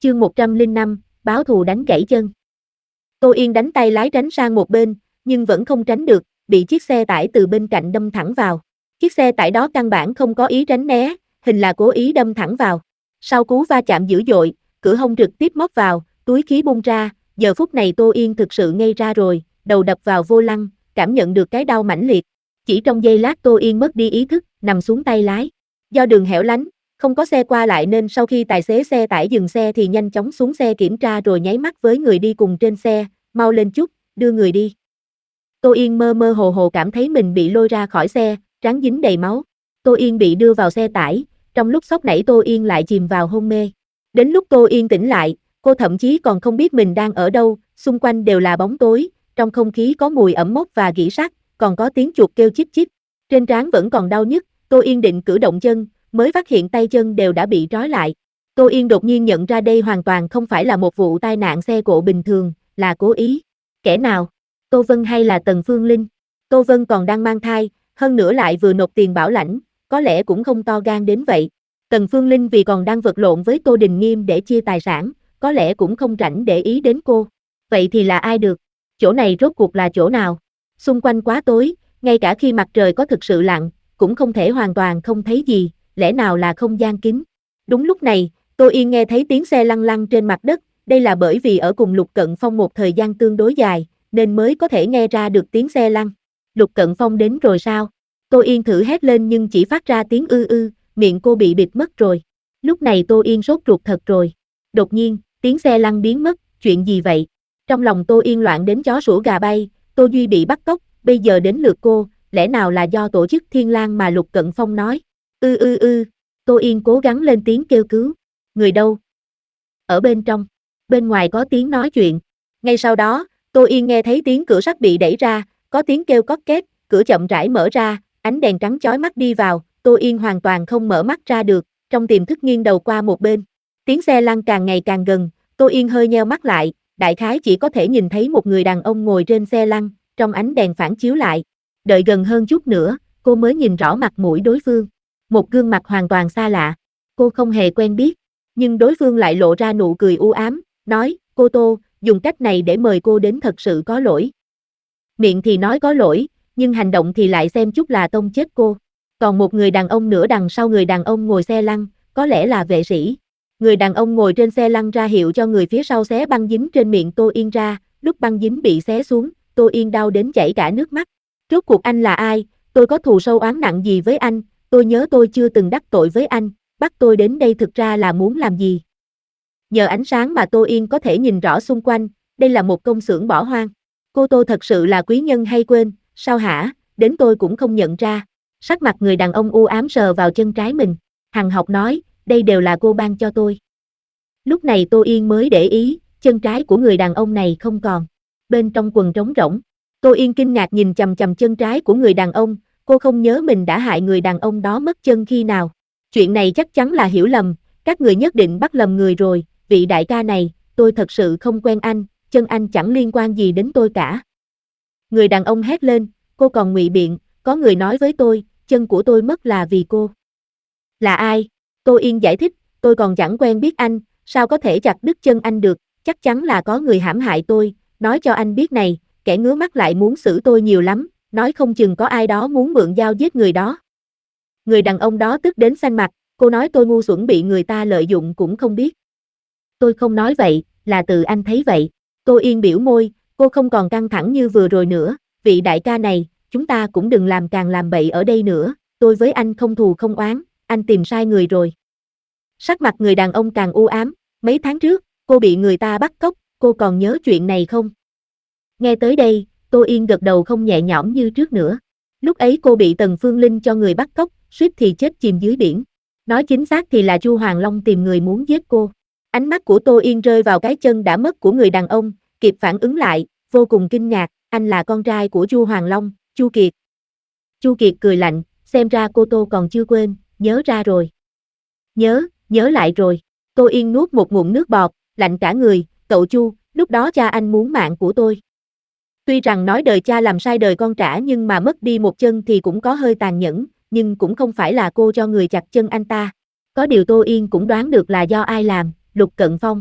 Chương 105, báo thù đánh gãy chân. Tô Yên đánh tay lái tránh sang một bên, nhưng vẫn không tránh được, bị chiếc xe tải từ bên cạnh đâm thẳng vào. Chiếc xe tải đó căn bản không có ý tránh né, hình là cố ý đâm thẳng vào. Sau cú va chạm dữ dội, cửa hông trực tiếp móc vào, túi khí bung ra, giờ phút này Tô Yên thực sự ngây ra rồi, đầu đập vào vô lăng, cảm nhận được cái đau mãnh liệt. Chỉ trong giây lát Tô Yên mất đi ý thức, nằm xuống tay lái. Do đường hẻo lánh, không có xe qua lại nên sau khi tài xế xe tải dừng xe thì nhanh chóng xuống xe kiểm tra rồi nháy mắt với người đi cùng trên xe, mau lên chút, đưa người đi. Tô Yên mơ mơ hồ hồ cảm thấy mình bị lôi ra khỏi xe, trán dính đầy máu. Tô Yên bị đưa vào xe tải, trong lúc sốc nảy Tô Yên lại chìm vào hôn mê. Đến lúc Tô Yên tỉnh lại, cô thậm chí còn không biết mình đang ở đâu, xung quanh đều là bóng tối, trong không khí có mùi ẩm mốc và rỉ sắt, còn có tiếng chuột kêu chip chip. Trên trán vẫn còn đau nhức, Tô Yên định cử động chân, mới phát hiện tay chân đều đã bị trói lại. Tô Yên đột nhiên nhận ra đây hoàn toàn không phải là một vụ tai nạn xe cộ bình thường, là cố ý. Kẻ nào? Tô Vân hay là Tần Phương Linh? Tô Vân còn đang mang thai, hơn nữa lại vừa nộp tiền bảo lãnh, có lẽ cũng không to gan đến vậy. Tần Phương Linh vì còn đang vật lộn với Tô Đình Nghiêm để chia tài sản, có lẽ cũng không rảnh để ý đến cô. Vậy thì là ai được? Chỗ này rốt cuộc là chỗ nào? Xung quanh quá tối, ngay cả khi mặt trời có thực sự lặn, cũng không thể hoàn toàn không thấy gì, lẽ nào là không gian kín. Đúng lúc này, Tô Yên nghe thấy tiếng xe lăn lăn trên mặt đất, đây là bởi vì ở cùng Lục Cận Phong một thời gian tương đối dài, nên mới có thể nghe ra được tiếng xe lăn. Lục Cận Phong đến rồi sao? Tô Yên thử hét lên nhưng chỉ phát ra tiếng ư ư, miệng cô bị bịt mất rồi. Lúc này Tô Yên sốt ruột thật rồi. Đột nhiên, tiếng xe lăn biến mất, chuyện gì vậy? Trong lòng Tô Yên loạn đến chó sủa gà bay, Tô Duy bị bắt cóc, bây giờ đến lượt cô, lẽ nào là do tổ chức Thiên Lang mà Lục Cận Phong nói? Tô Yên cố gắng lên tiếng kêu cứu. Người đâu? Ở bên trong. Bên ngoài có tiếng nói chuyện. Ngay sau đó, Tô Yên nghe thấy tiếng cửa sắt bị đẩy ra, có tiếng kêu cót két, cửa chậm rãi mở ra, ánh đèn trắng chói mắt đi vào, Tô Yên hoàn toàn không mở mắt ra được, trong tiềm thức nghiêng đầu qua một bên. Tiếng xe lăn càng ngày càng gần, Tô Yên hơi nheo mắt lại, đại khái chỉ có thể nhìn thấy một người đàn ông ngồi trên xe lăn, trong ánh đèn phản chiếu lại. Đợi gần hơn chút nữa, cô mới nhìn rõ mặt mũi đối phương. Một gương mặt hoàn toàn xa lạ. Cô không hề quen biết, nhưng đối phương lại lộ ra nụ cười u ám, nói, cô Tô, dùng cách này để mời cô đến thật sự có lỗi. Miệng thì nói có lỗi, nhưng hành động thì lại xem chút là tông chết cô. Còn một người đàn ông nữa đằng sau người đàn ông ngồi xe lăn, có lẽ là vệ sĩ. Người đàn ông ngồi trên xe lăn ra hiệu cho người phía sau xé băng dính trên miệng Tô Yên ra, lúc băng dính bị xé xuống, Tô Yên đau đến chảy cả nước mắt. Rốt cuộc anh là ai? Tôi có thù sâu oán nặng gì với anh? Tôi nhớ tôi chưa từng đắc tội với anh, bắt tôi đến đây thực ra là muốn làm gì? Nhờ ánh sáng mà Tô Yên có thể nhìn rõ xung quanh, đây là một công xưởng bỏ hoang. Cô Tô thật sự là quý nhân hay quên, sao hả, đến tôi cũng không nhận ra. Sắc mặt người đàn ông u ám sờ vào chân trái mình, hằn học nói, đây đều là cô ban cho tôi. Lúc này Tô Yên mới để ý, chân trái của người đàn ông này không còn. Bên trong quần trống rỗng, Tô Yên kinh ngạc nhìn chằm chằm chân trái của người đàn ông, cô không nhớ mình đã hại người đàn ông đó mất chân khi nào. Chuyện này chắc chắn là hiểu lầm, các người nhất định bắt lầm người rồi, vị đại ca này, tôi thật sự không quen anh, chân anh chẳng liên quan gì đến tôi cả. Người đàn ông hét lên, cô còn ngụy biện, có người nói với tôi, chân của tôi mất là vì cô. Là ai? Tô Yên giải thích, tôi còn chẳng quen biết anh, sao có thể chặt đứt chân anh được, chắc chắn là có người hãm hại tôi, nói cho anh biết này, kẻ ngứa mắt lại muốn xử tôi nhiều lắm, nói không chừng có ai đó muốn mượn dao giết người đó. Người đàn ông đó tức đến xanh mặt, cô nói tôi ngu xuẩn bị người ta lợi dụng cũng không biết. Tôi không nói vậy, là tự anh thấy vậy. Tô Yên biểu môi, cô không còn căng thẳng như vừa rồi nữa, vị đại ca này, chúng ta cũng đừng làm càng làm bậy ở đây nữa, tôi với anh không thù không oán, anh tìm sai người rồi. Sắc mặt người đàn ông càng u ám, mấy tháng trước, cô bị người ta bắt cóc, cô còn nhớ chuyện này không? Nghe tới đây, Tô Yên gật đầu không nhẹ nhõm như trước nữa. Lúc ấy cô bị Tần Phương Linh cho người bắt cóc, suýt thì chết chìm dưới biển. Nói chính xác thì là Chu Hoàng Long tìm người muốn giết cô. Ánh mắt của Tô Yên rơi vào cái chân đã mất của người đàn ông, kịp phản ứng lại, vô cùng kinh ngạc, anh là con trai của Chu Hoàng Long, Chu Kiệt. Chu Kiệt cười lạnh, xem ra cô Tô còn chưa quên, nhớ ra rồi. Nhớ lại rồi. Tô Yên nuốt một ngụm nước bọt, lạnh cả người, cậu Chu, lúc đó cha anh muốn mạng của tôi. Tuy rằng nói đời cha làm sai đời con trả nhưng mà mất đi một chân thì cũng có hơi tàn nhẫn, nhưng cũng không phải là cô cho người chặt chân anh ta. Có điều Tô Yên cũng đoán được là do ai làm, Lục Cận Phong.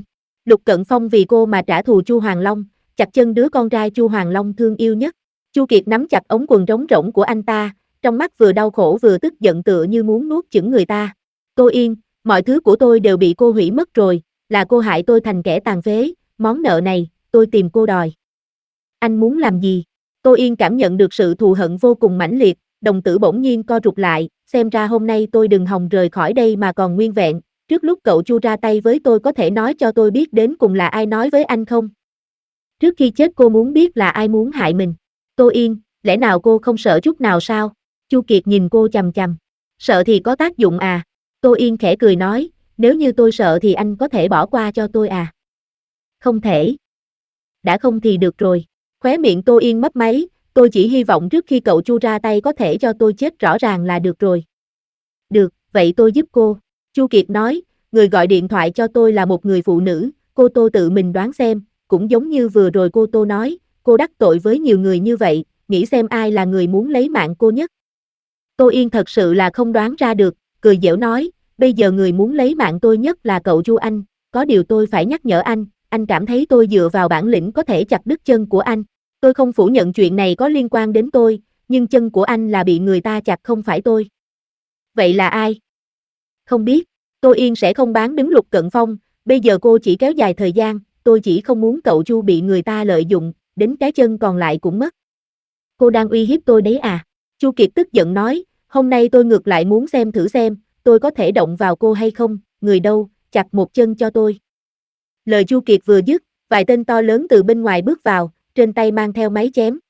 Lục Cận Phong vì cô mà trả thù Chu Hoàng Long, chặt chân đứa con trai Chu Hoàng Long thương yêu nhất. Chu Kiệt nắm chặt ống quần trống rỗng của anh ta, trong mắt vừa đau khổ vừa tức giận tựa như muốn nuốt chửng người ta. Tô Yên, mọi thứ của tôi đều bị cô hủy mất rồi, là cô hại tôi thành kẻ tàn phế, món nợ này, tôi tìm cô đòi. Anh muốn làm gì? Tô Yên cảm nhận được sự thù hận vô cùng mãnh liệt, đồng tử bỗng nhiên co rụt lại, xem ra hôm nay tôi đừng hòng rời khỏi đây mà còn nguyên vẹn, trước lúc cậu Chu ra tay với tôi có thể nói cho tôi biết đến cùng là ai nói với anh không? Trước khi chết cô muốn biết là ai muốn hại mình. Tô Yên, lẽ nào cô không sợ chút nào sao? Chu Kiệt nhìn cô chằm chằm. Sợ thì có tác dụng à? Tô Yên khẽ cười nói, nếu như tôi sợ thì anh có thể bỏ qua cho tôi à? Không thể. Đã không thì được rồi. Khóe miệng Tô Yên mấp máy, tôi chỉ hy vọng trước khi cậu Chu ra tay có thể cho tôi chết rõ ràng là được rồi. Được, vậy tôi giúp cô. Chu Kiệt nói, người gọi điện thoại cho tôi là một người phụ nữ, cô Tô tự mình đoán xem, cũng giống như vừa rồi cô Tô nói, cô đắc tội với nhiều người như vậy, nghĩ xem ai là người muốn lấy mạng cô nhất. Tô Yên thật sự là không đoán ra được, cười giễu nói, bây giờ người muốn lấy mạng tôi nhất là cậu Chu anh, có điều tôi phải nhắc nhở anh cảm thấy tôi dựa vào bản lĩnh có thể chặt đứt chân của anh. Tôi không phủ nhận chuyện này có liên quan đến tôi, nhưng chân của anh là bị người ta chặt không phải tôi. Vậy là ai? Không biết, Tô Yên sẽ không bán đứng Lục Cận Phong, bây giờ cô chỉ kéo dài thời gian, tôi chỉ không muốn cậu Chu bị người ta lợi dụng, đến cái chân còn lại cũng mất. Cô đang uy hiếp tôi đấy à? Chu Kiệt tức giận nói, hôm nay tôi ngược lại muốn xem thử xem, tôi có thể động vào cô hay không, người đâu, chặt một chân cho tôi. Lời Chu Kiệt vừa dứt, vài tên to lớn từ bên ngoài bước vào, trên tay mang theo máy chém.